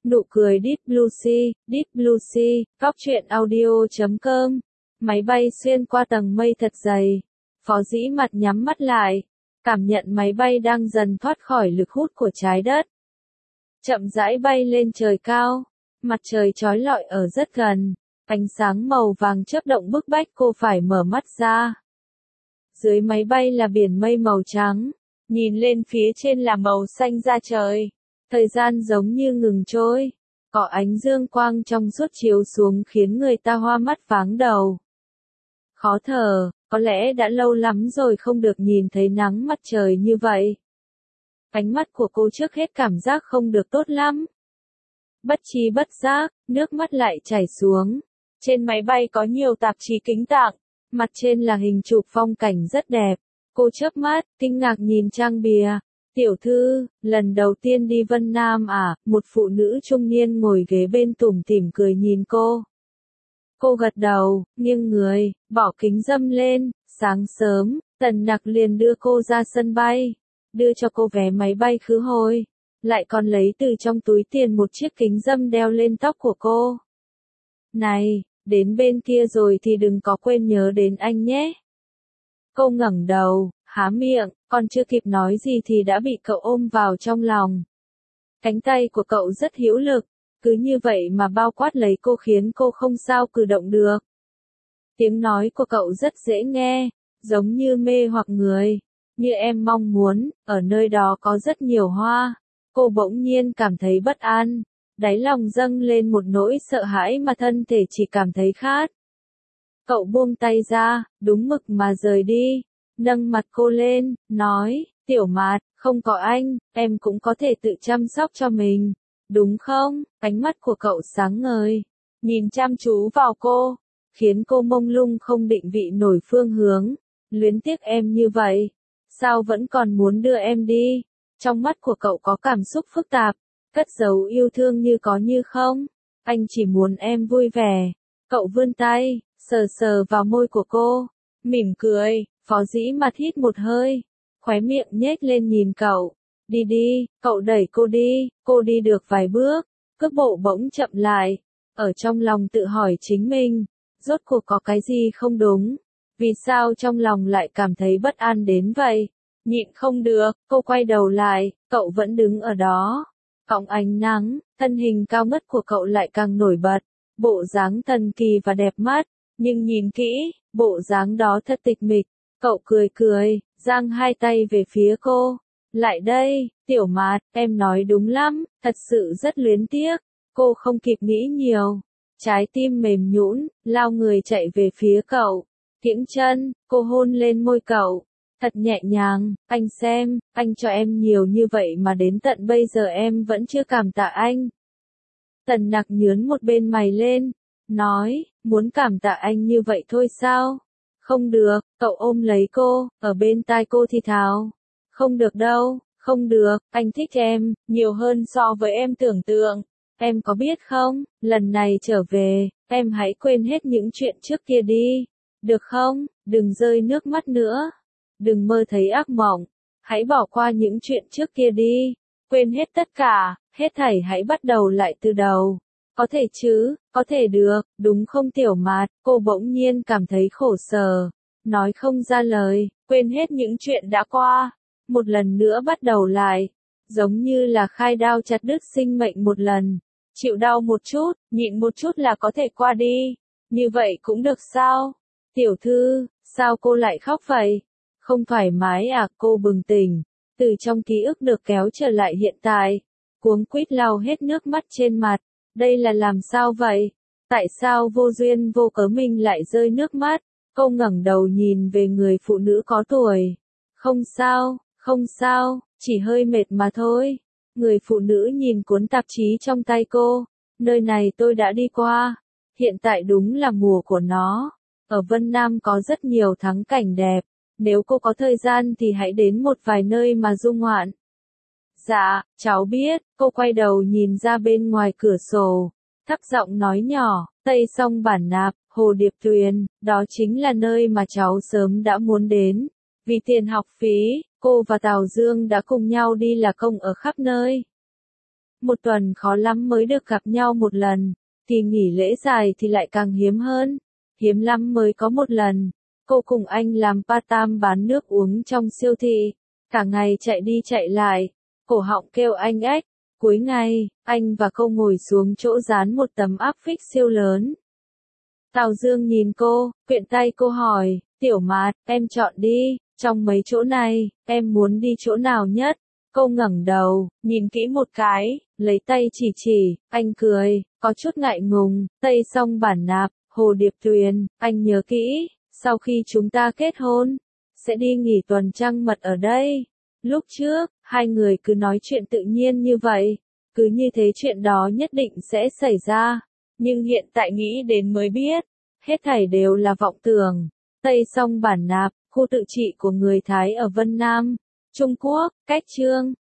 Nụ cười Deep Blue Sea, Cóc truyện audio.com. Máy bay xuyên qua tầng mây thật dày. Phó Dĩ Mặt nhắm mắt lại, cảm nhận máy bay đang dần thoát khỏi lực hút của trái đất. Chậm rãi bay lên trời cao, mặt trời chói lọi ở rất gần, ánh sáng màu vàng chớp động bức bách cô phải mở mắt ra. Dưới máy bay là biển mây màu trắng, nhìn lên phía trên là màu xanh da trời. Thời gian giống như ngừng trôi, có ánh dương quang trong suốt chiếu xuống khiến người ta hoa mắt váng đầu. Khó thở, có lẽ đã lâu lắm rồi không được nhìn thấy nắng mặt trời như vậy. Ánh mắt của cô trước hết cảm giác không được tốt lắm. Bất tri bất giác, nước mắt lại chảy xuống. Trên máy bay có nhiều tạp chí kính tặng, mặt trên là hình chụp phong cảnh rất đẹp. Cô chớp mắt, kinh ngạc nhìn trang bìa. Tiểu thư, lần đầu tiên đi Vân Nam à? Một phụ nữ trung niên ngồi ghế bên tủm tỉm cười nhìn cô. Cô gật đầu, nghiêng người, bỏ kính râm lên. Sáng sớm, Tần Nặc liền đưa cô ra sân bay, đưa cho cô vé máy bay khứ hồi, lại còn lấy từ trong túi tiền một chiếc kính râm đeo lên tóc của cô. Này, đến bên kia rồi thì đừng có quên nhớ đến anh nhé. Cô ngẩng đầu, há miệng, còn chưa kịp nói gì thì đã bị cậu ôm vào trong lòng. Cánh tay của cậu rất hữu lực, cứ như vậy mà bao quát lấy cô khiến cô không sao cử động được. Tiếng nói của cậu rất dễ nghe, giống như mê hoặc người. Như em mong muốn, ở nơi đó có rất nhiều hoa. Cô bỗng nhiên cảm thấy bất an, đáy lòng dâng lên một nỗi sợ hãi mà thân thể chỉ cảm thấy khát. Cậu buông tay ra, đúng mực mà rời đi, nâng mặt cô lên, nói, Tiểu Mạt, không có anh, em cũng có thể tự chăm sóc cho mình, đúng không? Ánh mắt của cậu sáng ngời, nhìn chăm chú vào cô, khiến cô mông lung không định vị nổi phương hướng. Luyến tiếc em như vậy, sao vẫn còn muốn đưa em đi? Trong mắt của cậu có cảm xúc phức tạp, cất giấu yêu thương như có như không. Anh chỉ muốn em vui vẻ. Cậu vươn tay, sờ sờ vào môi của cô, mỉm cười. Phó Dĩ Mặt hít một hơi, khóe miệng nhếch lên nhìn cậu. Đi đi, cậu đẩy cô đi được vài bước, cước bộ bỗng chậm lại, ở trong lòng tự hỏi chính mình, rốt cuộc có cái gì không đúng, vì sao trong lòng lại cảm thấy bất an đến vậy. Nhịn không được, cô quay đầu lại, cậu vẫn đứng ở đó. Cõng ánh nắng, thân hình cao ngất của cậu lại càng nổi bật, bộ dáng thần kỳ và đẹp mắt, nhưng nhìn kỹ, bộ dáng đó thật tịch mịch. Cậu cười cười, giang hai tay về phía cô. Lại đây, Tiểu Mạt, em nói đúng lắm, thật sự rất luyến tiếc. Cô không kịp nghĩ nhiều, trái tim mềm nhũn, lao người chạy về phía cậu. Kiễng chân, cô hôn lên môi cậu, thật nhẹ nhàng. Anh xem, anh cho em nhiều như vậy mà đến tận bây giờ em vẫn chưa cảm tạ anh. Tần Nặc nhướn một bên mày lên, nói, muốn cảm tạ anh như vậy thôi sao? Không được, cậu ôm lấy cô, ở bên tai cô thì thào. Không được đâu, không được, anh thích em, nhiều hơn so với em tưởng tượng. Em có biết không, lần này trở về, em hãy quên hết những chuyện trước kia đi. Được không, đừng rơi nước mắt nữa. Đừng mơ thấy ác mộng. Hãy bỏ qua những chuyện trước kia đi. Quên hết tất cả, hết thảy hãy bắt đầu lại từ đầu. Có thể chứ, có thể được, đúng không Tiểu Mạt? Cô bỗng nhiên cảm thấy khổ sở, nói không ra lời, quên hết những chuyện đã qua, một lần nữa bắt đầu lại, giống như là khai đao chặt đứt sinh mệnh một lần, chịu đau một chút, nhịn một chút là có thể qua đi, như vậy cũng được sao? Tiểu thư, sao cô lại khóc vậy? Không thoải mái à? Cô bừng tỉnh, từ trong ký ức được kéo trở lại hiện tại, cuống quýt lau hết nước mắt trên mặt. Đây là làm sao vậy? Tại sao vô duyên vô cớ mình lại rơi nước mắt? Cô ngẩng đầu nhìn về người phụ nữ có tuổi. Không sao, chỉ hơi mệt mà thôi. Người phụ nữ nhìn cuốn tạp chí trong tay cô. Nơi này tôi đã đi qua. Hiện tại đúng là mùa của nó. Ở Vân Nam có rất nhiều thắng cảnh đẹp. Nếu cô có thời gian thì hãy đến một vài nơi mà du ngoạn. Dạ, cháu biết. Cô quay đầu nhìn ra bên ngoài cửa sổ, thấp giọng nói nhỏ, Tây Song Bản Nạp, Hồ Điệp Tuyền, đó chính là nơi mà cháu sớm đã muốn đến. Vì tiền học phí, cô và Tào Dương đã cùng nhau đi là công ở khắp nơi. một tuần khó lắm mới được gặp nhau một lần, kỳ nghỉ lễ dài thì lại càng hiếm hơn, hiếm lắm mới có một lần. Cô cùng anh làm part-time bán nước uống trong siêu thị, cả ngày chạy đi chạy lại, cổ họng kêu anh ếch. Cuối ngày, anh và cô ngồi xuống chỗ dán một tấm áp phích siêu lớn. Tào Dương nhìn cô, quyện tay cô hỏi, Tiểu Mạt, em chọn đi, trong mấy chỗ này, em muốn đi chỗ nào nhất? Cô ngẩng đầu, nhìn kỹ một cái, lấy tay chỉ, anh cười, có chút ngại ngùng, Tây Song Bản Nạp, Hồ Điệp Tuyền, anh nhớ kỹ, sau khi chúng ta kết hôn, sẽ đi nghỉ tuần trăng mật ở đây. Lúc trước, hai người cứ nói chuyện tự nhiên như vậy, cứ như thế chuyện đó nhất định sẽ xảy ra, nhưng hiện tại nghĩ đến mới biết, hết thảy đều là vọng tưởng. Tây Song Bản Nạp, khu tự trị của người Thái ở Vân Nam, Trung Quốc, cách Chương